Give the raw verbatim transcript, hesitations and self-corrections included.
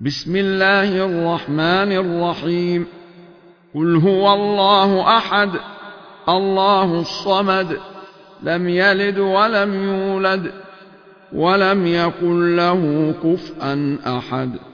بسم الله الرحمن الرحيم. قل هو الله أحد الله الصمد لم يلد ولم يولد ولم يكن له كفوا أحد.